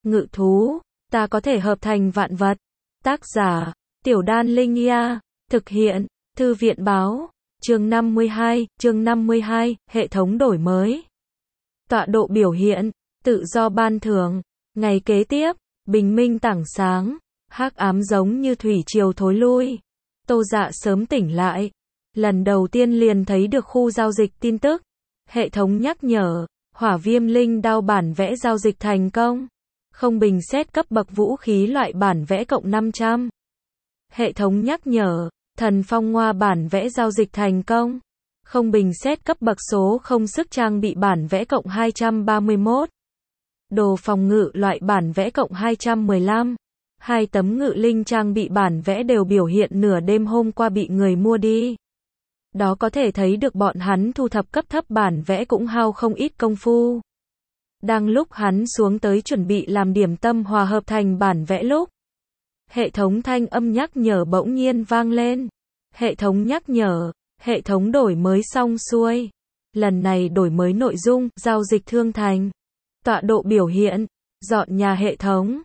ngự thú, ta có thể hợp thành vạn vật. Tác giả, Tiểu Đan Linh Ia, thực hiện, Thư viện báo, chương 52, hệ thống đổi mới. Tọa độ biểu hiện, tự do ban thưởng, ngày kế tiếp, bình minh tảng sáng, hắc ám giống như thủy triều thối lui. Tô Dạ sớm tỉnh lại, lần đầu tiên liền thấy được khu giao dịch tin tức. Hệ thống nhắc nhở, hỏa viêm linh đao bản vẽ giao dịch thành công. Không bình xét cấp bậc vũ khí loại bản vẽ cộng 500. Hệ thống nhắc nhở, thần phong ngoa bản vẽ giao dịch thành công. Không bình xét cấp bậc số không sức trang bị bản vẽ cộng 231. Đồ phòng ngự loại bản vẽ cộng 215. 2 tấm ngự linh trang bị bản vẽ đều biểu hiện nửa đêm hôm qua bị người mua đi. Đó có thể thấy được bọn hắn thu thập cấp thấp bản vẽ cũng hao không ít công phu. Đang lúc hắn xuống tới chuẩn bị làm điểm tâm hòa hợp thành bản vẽ lúc, hệ thống thanh âm nhắc nhở bỗng nhiên vang lên. Hệ thống nhắc nhở, hệ thống đổi mới xong xuôi. Lần này đổi mới nội dung, giao dịch thương thành. Tọa độ biểu hiện, dọn nhà hệ thống.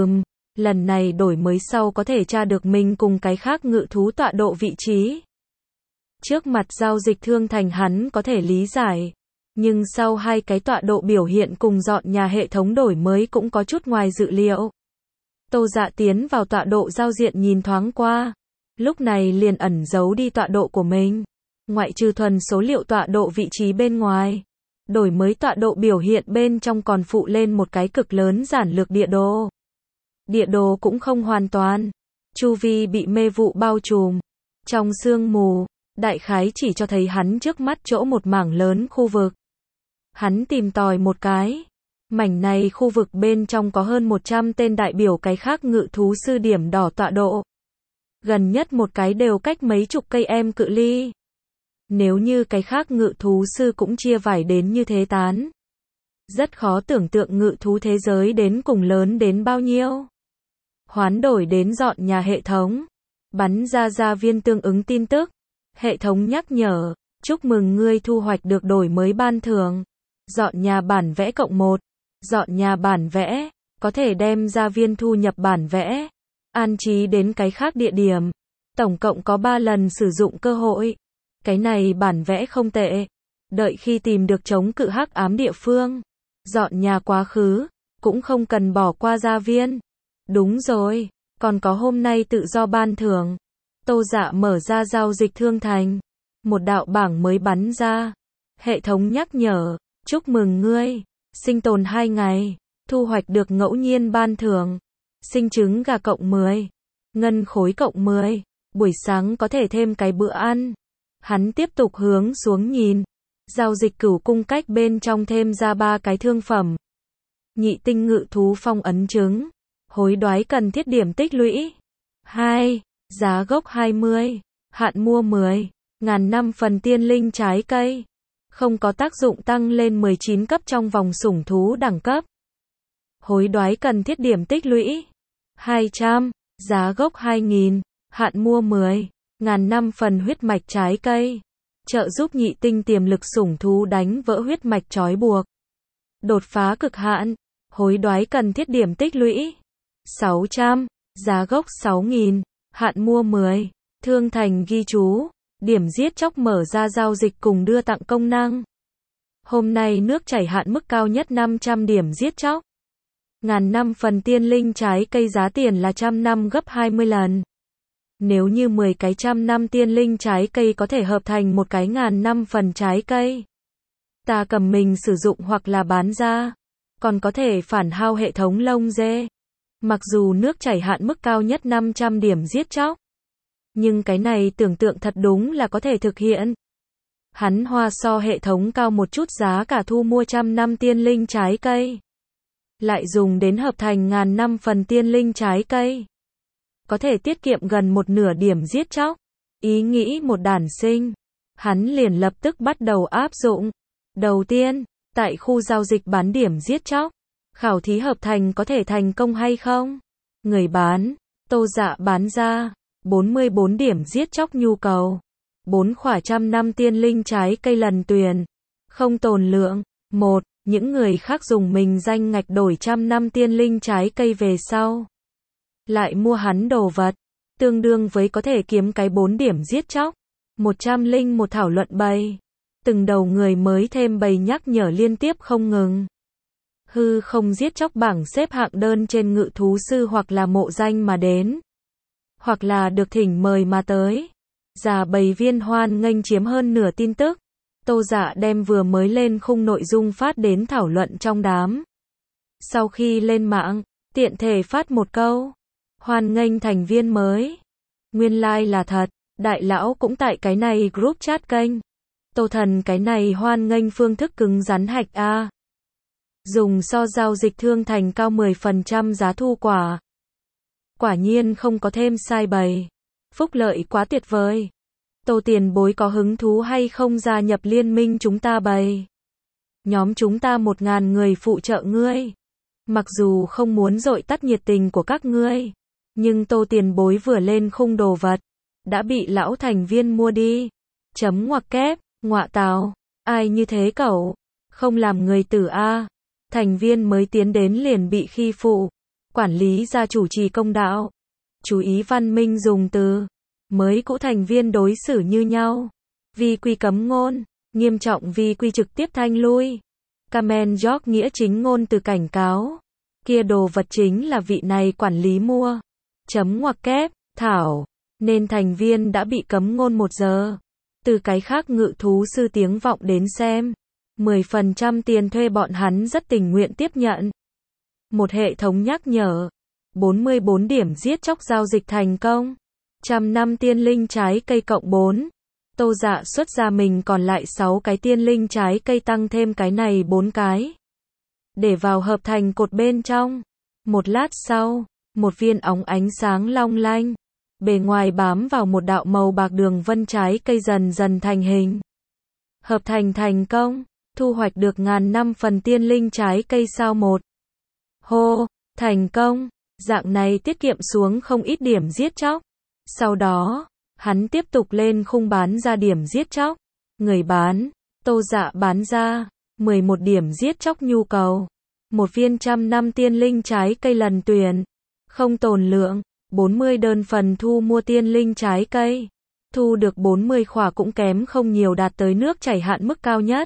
Lần này đổi mới sau có thể tra được mình cùng cái khác ngự thú tọa độ vị trí. Trước mặt giao dịch thương thành hắn có thể lý giải. Nhưng sau hai cái tọa độ biểu hiện cùng dọn nhà hệ thống đổi mới cũng có chút ngoài dự liệu. Tô Dạ tiến vào tọa độ giao diện nhìn thoáng qua. Lúc này liền ẩn giấu đi tọa độ của mình. Ngoại trừ thuần số liệu tọa độ vị trí bên ngoài. Đổi mới tọa độ biểu hiện bên trong còn phụ lên một cái cực lớn giản lược địa đồ. Địa đồ cũng không hoàn toàn. Chu vi bị mê vụ bao trùm. Trong sương mù, đại khái chỉ cho thấy hắn trước mắt chỗ một mảng lớn khu vực. Hắn tìm tòi một cái. Mảnh này khu vực bên trong có hơn 100 tên đại biểu cái khác ngự thú sư điểm đỏ tọa độ. Gần nhất một cái đều cách mấy chục cây em cự ly. Nếu như cái khác ngự thú sư cũng chia vải đến như thế tán. Rất khó tưởng tượng ngự thú thế giới đến cùng lớn đến bao nhiêu. Hoán đổi đến dọn nhà hệ thống. Bắn ra viên tương ứng tin tức. Hệ thống nhắc nhở, chúc mừng ngươi thu hoạch được đổi mới ban thưởng. Dọn nhà bản vẽ cộng 1. Dọn nhà bản vẽ, có thể đem ra viên thu nhập bản vẽ. An trí đến cái khác địa điểm. Tổng cộng có 3 lần sử dụng cơ hội. Cái này bản vẽ không tệ. Đợi khi tìm được chống cự hắc ám địa phương. Dọn nhà quá khứ, cũng không cần bỏ qua gia viên. Đúng rồi, còn có hôm nay tự do ban thưởng. Tô Dạ mở ra giao dịch thương thành. Một đạo bảng mới bắn ra. Hệ thống nhắc nhở, chúc mừng ngươi. Sinh tồn 2 ngày. Thu hoạch được ngẫu nhiên ban thưởng. Sinh trứng gà cộng 10. Ngân khối cộng 10. Buổi sáng có thể thêm cái bữa ăn. Hắn tiếp tục hướng xuống nhìn. Giao dịch cửu cung cách bên trong thêm ra 3 cái thương phẩm. Nhị tinh ngự thú phong ấn trứng. Hối đoái cần thiết điểm tích lũy. 2. Giá gốc 20. Hạn mua 10. Ngàn năm phần tiên linh trái cây. Không có tác dụng tăng lên 19 cấp trong vòng sủng thú đẳng cấp. Hối đoái cần thiết điểm tích lũy. 200. Giá gốc 2000. Hạn mua 10. Ngàn năm phần huyết mạch trái cây. Trợ giúp nhị tinh tiềm lực sủng thú đánh vỡ huyết mạch trói buộc. Đột phá cực hạn. Hối đoái cần thiết điểm tích lũy. 600. Giá gốc 6000. Hạn mua 10. Thương thành ghi chú. Điểm giết chóc mở ra giao dịch cùng đưa tặng công năng. Hôm nay nước chảy hạn mức cao nhất 500 điểm giết chóc. Ngàn năm phần tiên linh trái cây giá tiền là 100 năm gấp 20 lần. Nếu như 10 cái 100 năm tiên linh trái cây có thể hợp thành một cái ngàn năm phần trái cây. Ta cầm mình sử dụng hoặc là bán ra. Còn có thể phản hao hệ thống lông dê. Mặc dù nước chảy hạn mức cao nhất 500 điểm giết chóc. Nhưng cái này tưởng tượng thật đúng là có thể thực hiện. Hắn hoa so hệ thống cao một chút giá cả thu mua 100 năm tiên linh trái cây. Lại dùng đến hợp thành ngàn năm phần tiên linh trái cây. Có thể tiết kiệm gần một nửa điểm giết chóc. Ý nghĩ một đản sinh. Hắn liền lập tức bắt đầu áp dụng. Đầu tiên, tại khu giao dịch bán điểm giết chóc. Khảo thí hợp thành có thể thành công hay không? Người bán, Tô Dạ bán ra. 44 điểm giết chóc nhu cầu. 4 khỏa 100 năm tiên linh trái cây lần tuyển. Không tồn lượng. 1. Những người khác dùng mình danh ngạch đổi 100 năm tiên linh trái cây về sau. Lại mua hắn đồ vật. Tương đương với có thể kiếm cái 4 điểm giết chóc. 101 thảo luận bầy. Từng đầu người mới thêm bầy nhắc nhở liên tiếp không ngừng. Hư không giết chóc bảng xếp hạng đơn trên ngự thú sư hoặc là mộ danh mà đến. Hoặc là được thỉnh mời mà tới. Già bầy viên hoan nghênh chiếm hơn nửa tin tức. Tô Dạ đem vừa mới lên khung nội dung phát đến thảo luận trong đám. Sau khi lên mạng, tiện thể phát một câu. Hoan nghênh thành viên mới. Nguyên lai là thật, đại lão cũng tại cái này group chat kênh. Tô Thần cái này hoan nghênh phương thức cứng rắn hạch A. Dùng so giao dịch thương thành cao 10% giá thu quả. Quả nhiên không có thêm sai bầy. Phúc lợi quá tuyệt vời. Tô tiền bối có hứng thú hay không gia nhập liên minh chúng ta bầy? Nhóm chúng ta 1000 người phụ trợ ngươi. Mặc dù không muốn dội tắt nhiệt tình của các ngươi, nhưng Tô tiền bối vừa lên khung đồ vật, đã bị lão thành viên mua đi. Chấm ngoặc kép, ngọa tào, ai như thế cậu? Không làm người tử A. Thành viên mới tiến đến liền bị khi phụ. Quản lý gia chủ trì công đạo. Chú ý văn minh dùng từ. Mới cũ thành viên đối xử như nhau. Vi quy cấm ngôn. Nghiêm trọng vi quy trực tiếp thanh lui. Kamen York nghĩa chính ngôn từ cảnh cáo. Kia đồ vật chính là vị này quản lý mua. Chấm ngoặc kép, thảo. Nên thành viên đã bị cấm ngôn 1 giờ. Từ cái khác ngự thú sư tiếng vọng đến xem. 10% tiền thuê bọn hắn rất tình nguyện tiếp nhận. Một hệ thống nhắc nhở. 44 điểm giết chóc giao dịch thành công. 100 năm tiên linh trái cây cộng 4. Tô Dạ xuất ra mình còn lại 6 cái tiên linh trái cây tăng thêm cái này 4 cái. Để vào hợp thành cột bên trong. Một lát sau, một viên óng ánh sáng long lanh. Bề ngoài bám vào một đạo màu bạc đường vân trái cây dần dần thành hình. Hợp thành thành công. Thu hoạch được 1000 năm phần tiên linh trái cây sao 1. Hô, thành công. Dạng này tiết kiệm xuống không ít điểm giết chóc. Sau đó, hắn tiếp tục lên khung bán ra điểm giết chóc. Người bán, Tô Dạ bán ra 11 điểm giết chóc nhu cầu. Một viên 100 năm tiên linh trái cây lần tuyển. Không tồn lượng, 40 đơn phần thu mua tiên linh trái cây. Thu được 40 khỏa cũng kém không nhiều đạt tới nước chảy hạn mức cao nhất.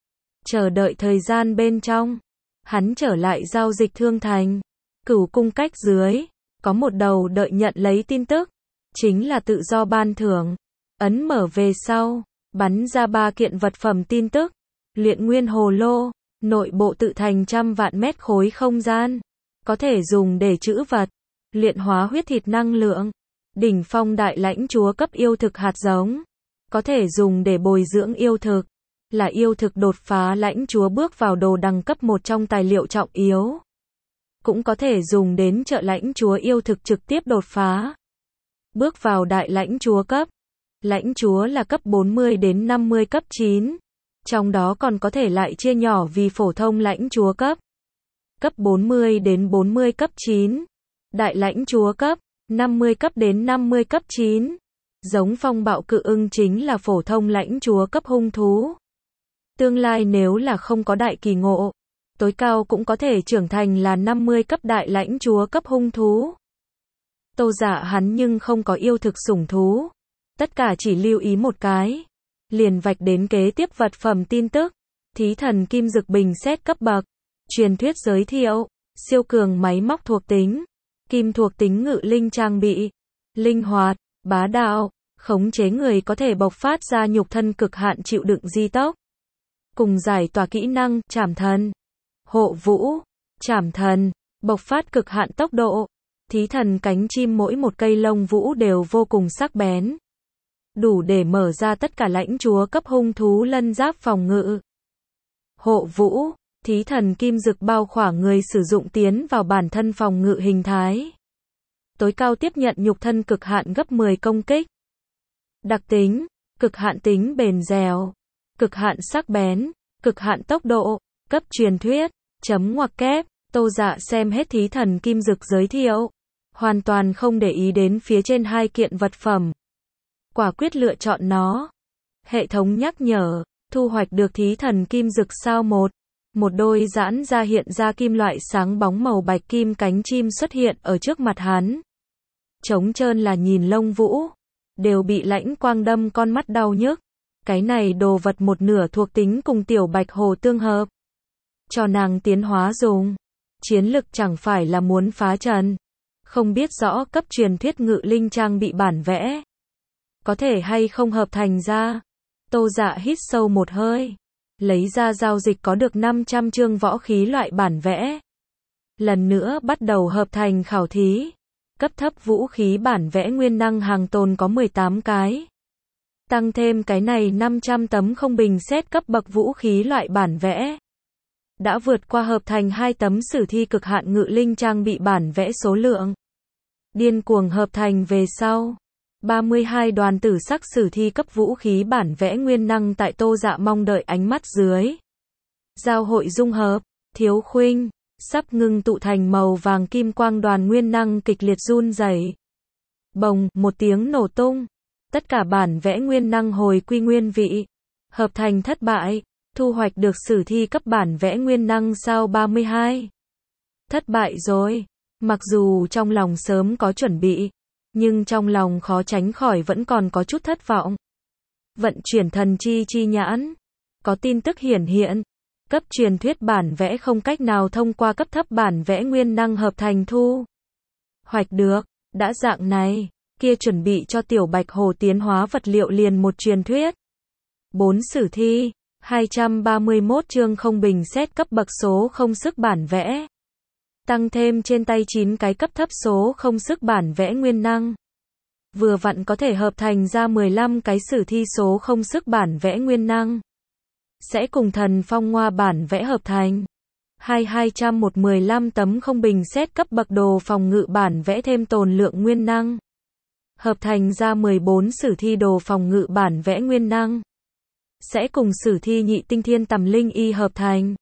Chờ đợi thời gian bên trong. Hắn trở lại giao dịch thương thành. Cửu cung cách dưới. Có một đầu đợi nhận lấy tin tức. Chính là tự do ban thưởng. Ấn mở về sau. Bắn ra 3 kiện vật phẩm tin tức. Luyện nguyên hồ lô. Nội bộ tự thành 100 vạn mét khối không gian. Có thể dùng để trữ vật. Luyện hóa huyết thịt năng lượng. Đỉnh phong đại lãnh chúa cấp yêu thực hạt giống. Có thể dùng để bồi dưỡng yêu thực. Là yêu thực đột phá lãnh chúa bước vào đồ đẳng cấp 1 trong tài liệu trọng yếu. Cũng có thể dùng đến trợ lãnh chúa yêu thực trực tiếp đột phá. Bước vào đại lãnh chúa cấp. Lãnh chúa là cấp 40 đến 50 cấp 9. Trong đó còn có thể lại chia nhỏ vì phổ thông lãnh chúa cấp. Cấp 40 đến 40 cấp 9. Đại lãnh chúa cấp. 50 cấp đến 50 cấp 9. Giống phong bạo cự ưng chính là phổ thông lãnh chúa cấp hung thú. Tương lai nếu là không có đại kỳ ngộ, tối cao cũng có thể trưởng thành là 50 cấp đại lãnh chúa cấp hung thú. Tô Dạ hắn nhưng không có yêu thực sủng thú. Tất cả chỉ lưu ý một cái. Liền vạch đến kế tiếp vật phẩm tin tức. Thí thần kim dực bình xét cấp bậc. Truyền thuyết giới thiệu. Siêu cường máy móc thuộc tính. Kim thuộc tính ngự linh trang bị. Linh hoạt, bá đạo, khống chế người có thể bộc phát ra nhục thân cực hạn chịu đựng di tốc. Cùng giải tỏa kỹ năng, trảm thần, hộ vũ, trảm thần, bộc phát cực hạn tốc độ. Thí thần cánh chim mỗi một cây lông vũ đều vô cùng sắc bén. Đủ để mở ra tất cả lãnh chúa cấp hung thú lân giáp phòng ngự. Hộ vũ, thí thần kim dực bao khỏa người sử dụng tiến vào bản thân phòng ngự hình thái. Tối cao tiếp nhận nhục thân cực hạn gấp 10 công kích. Đặc tính, cực hạn tính bền dẻo, cực hạn sắc bén, cực hạn tốc độ, cấp truyền thuyết, chấm ngoặc kép, Tô Dạ xem hết thí thần kim dực giới thiệu. Hoàn toàn không để ý đến phía trên 2 kiện vật phẩm. Quả quyết lựa chọn nó. Hệ thống nhắc nhở, thu hoạch được thí thần kim dực sao 1. Một đôi giãn ra hiện ra kim loại sáng bóng màu bạch kim cánh chim xuất hiện ở trước mặt hắn. Trống trơn là nhìn lông vũ, đều bị lãnh quang đâm con mắt đau nhức. Cái này đồ vật một nửa thuộc tính cùng tiểu bạch hồ tương hợp. Cho nàng tiến hóa dùng. Chiến lực chẳng phải là muốn phá trần. Không biết rõ cấp truyền thuyết ngự linh trang bị bản vẽ. Có thể hay không hợp thành ra. Tô Dạ hít sâu một hơi. Lấy ra giao dịch có được 500 chương võ khí loại bản vẽ. Lần nữa bắt đầu hợp thành khảo thí. Cấp thấp vũ khí bản vẽ nguyên năng hàng tồn có 18 cái. Tăng thêm cái này 500 tấm không bình xét cấp bậc vũ khí loại bản vẽ. Đã vượt qua hợp thành 2 tấm sử thi cực hạn ngự linh trang bị bản vẽ số lượng. Điên cuồng hợp thành về sau. 32 đoàn tử sắc sử thi cấp vũ khí bản vẽ nguyên năng tại Tô Dạ mong đợi ánh mắt dưới. Giao hội dung hợp, thiếu khuynh, sắp ngưng tụ thành màu vàng kim quang đoàn nguyên năng kịch liệt run rẩy. Bồng, một tiếng nổ tung. Tất cả bản vẽ nguyên năng hồi quy nguyên vị. Hợp thành thất bại, thu hoạch được sử thi cấp bản vẽ nguyên năng sao 32. Thất bại rồi. Mặc dù trong lòng sớm có chuẩn bị, nhưng trong lòng khó tránh khỏi vẫn còn có chút thất vọng. Vận chuyển thần chi nhãn. Có tin tức hiển hiện. Cấp truyền thuyết bản vẽ không cách nào thông qua cấp thấp bản vẽ nguyên năng hợp thành thu hoạch được. Đã dạng này, kia chuẩn bị cho tiểu bạch hồ tiến hóa vật liệu liền một truyền thuyết. 4 sử thi, 231 chương không bình xét cấp bậc số không sức bản vẽ. Tăng thêm trên tay 9 cái cấp thấp số không sức bản vẽ nguyên năng. Vừa vặn có thể hợp thành ra 15 cái sử thi số không sức bản vẽ nguyên năng. Sẽ cùng thần phong hoa bản vẽ hợp thành. 215 tấm không bình xét cấp bậc đồ phòng ngự bản vẽ thêm tồn lượng nguyên năng. Hợp thành ra 14 sử thi đồ phòng ngự bản vẽ nguyên năng. Sẽ cùng sử thi nhị tinh thiên tầm linh y hợp thành.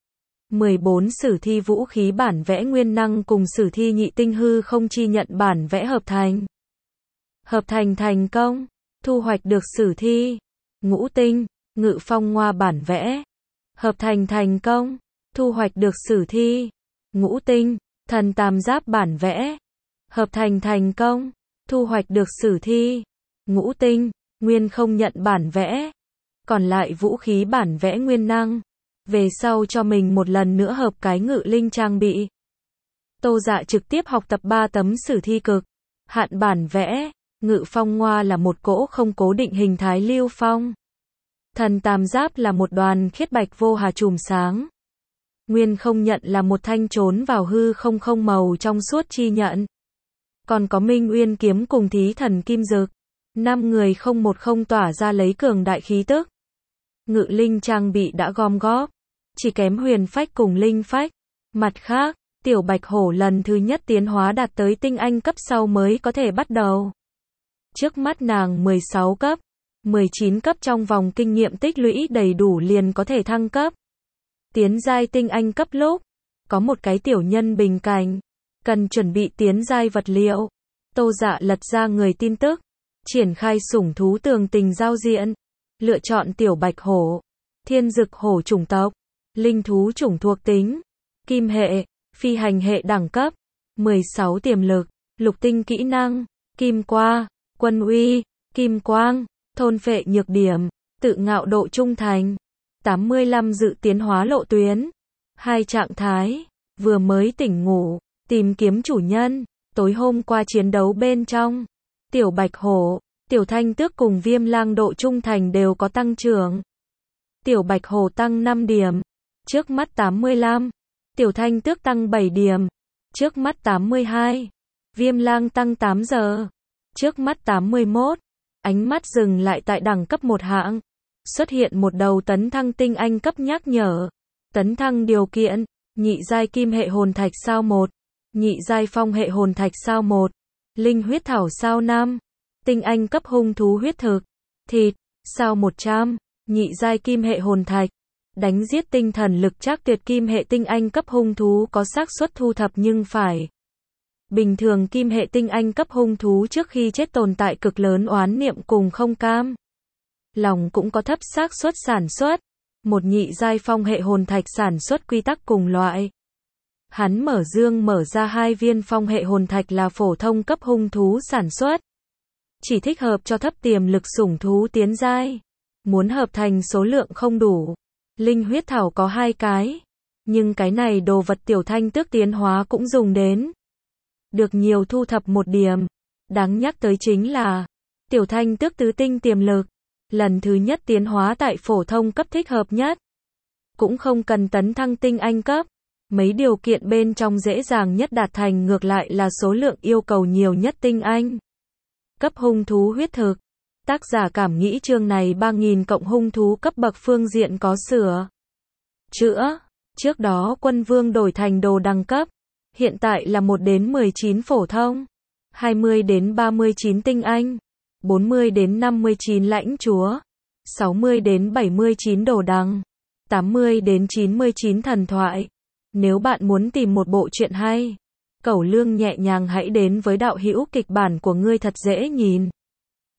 14 sử thi vũ khí bản vẽ nguyên năng cùng sử thi nhị tinh hư không chi nhận bản vẽ hợp thành. Hợp thành thành công. Thu hoạch được sử thi ngũ tinh ngự phong hoa bản vẽ. Hợp thành thành công. Thu hoạch được sử thi ngũ tinh thần tam giáp bản vẽ. Hợp thành thành công. Thu hoạch được sử thi ngũ tinh nguyên không nhận bản vẽ. Còn lại vũ khí bản vẽ nguyên năng. Về sau cho mình một lần nữa hợp cái ngự linh trang bị. Tô Dạ trực tiếp học tập 3 tấm sử thi cực hạn bản vẽ. Ngự phong hoa là một cỗ không cố định hình thái lưu phong. Thần tam giáp là một đoàn khiết bạch vô hà chùm sáng. Nguyên không nhận là một thanh trốn vào hư không không màu trong suốt chi nhận. Còn có Minh Uyên kiếm cùng Thí Thần Kim Dực. 5 người không một không tỏa ra lấy cường đại khí tức. Ngự linh trang bị đã gom góp. Chỉ kém huyền phách cùng linh phách. Mặt khác, tiểu bạch hổ lần thứ nhất tiến hóa đạt tới tinh anh cấp sau mới có thể bắt đầu. Trước mắt nàng 16 cấp, 19 cấp trong vòng kinh nghiệm tích lũy đầy đủ liền có thể thăng cấp. Tiến giai tinh anh cấp lúc, có một cái tiểu nhân bình cảnh, cần chuẩn bị tiến giai vật liệu. Tô Dạ lật ra người tin tức, triển khai sủng thú tường tình giao diện, lựa chọn tiểu bạch hổ, thiên dực hổ chủng tộc, linh thú chủng thuộc tính, kim hệ, phi hành hệ đẳng cấp, 16 tiềm lực, lục tinh kỹ năng, kim qua, quân uy, kim quang, thôn phệ nhược điểm, tự ngạo độ trung thành, 85 dự tiến hóa lộ tuyến, 2 trạng thái, vừa mới tỉnh ngủ, tìm kiếm chủ nhân, tối hôm qua chiến đấu bên trong, tiểu bạch hổ, tiểu thanh tước cùng viêm lang độ trung thành đều có tăng trưởng. Tiểu bạch hổ tăng 5 điểm, trước mắt 85, tiểu thanh tước tăng 7 điểm, trước mắt 82, viêm lang tăng 8 giờ, trước mắt 81, ánh mắt dừng lại tại đẳng cấp một hạng. Xuất hiện một đầu tấn thăng tinh anh cấp nhắc nhở. Tấn thăng điều kiện, nhị giai kim hệ hồn thạch sao 1, nhị giai phong hệ hồn thạch sao 1, linh huyết thảo sao 5, tinh anh cấp hung thú huyết thực, thịt, sao 100, nhị giai kim hệ hồn thạch. Đánh giết tinh thần lực trác tuyệt kim hệ tinh anh cấp hung thú có xác suất thu thập nhưng phải. Bình thường kim hệ tinh anh cấp hung thú trước khi chết tồn tại cực lớn oán niệm cùng không cam. Lòng cũng có thấp xác suất sản xuất. một nhị giai phong hệ hồn thạch sản xuất quy tắc cùng loại. Hắn mở ra 2 viên phong hệ hồn thạch là phổ thông cấp hung thú sản xuất. Chỉ thích hợp cho thấp tiềm lực sủng thú tiến giai. Muốn hợp thành số lượng không đủ. Linh huyết thảo có 2 cái. Nhưng cái này đồ vật Tiểu Thanh Tước tiến hóa cũng dùng đến. Được nhiều thu thập một điểm. Đáng nhắc tới chính là Tiểu Thanh Tước tứ tinh tiềm lực. Lần thứ nhất tiến hóa tại phổ thông cấp thích hợp nhất. Cũng không cần tấn thăng tinh anh cấp. Mấy điều kiện bên trong dễ dàng nhất đạt thành ngược lại là số lượng yêu cầu nhiều nhất tinh anh. Cấp hung thú huyết thực. Tác giả cảm nghĩ chương này 3000 cộng hung thú cấp bậc phương diện có sửa chữa. Trước đó quân vương đổi thành đồ đẳng cấp. Hiện tại là 1 đến 19 phổ thông. 20 đến 39 tinh anh. 40 đến 59 lãnh chúa. 60 đến 79 đồ đằng. 80 đến 99 thần thoại. Nếu bạn muốn tìm một bộ truyện hay, cẩu lương nhẹ nhàng hãy đến với đạo hữu kịch bản của ngươi thật dễ nhìn.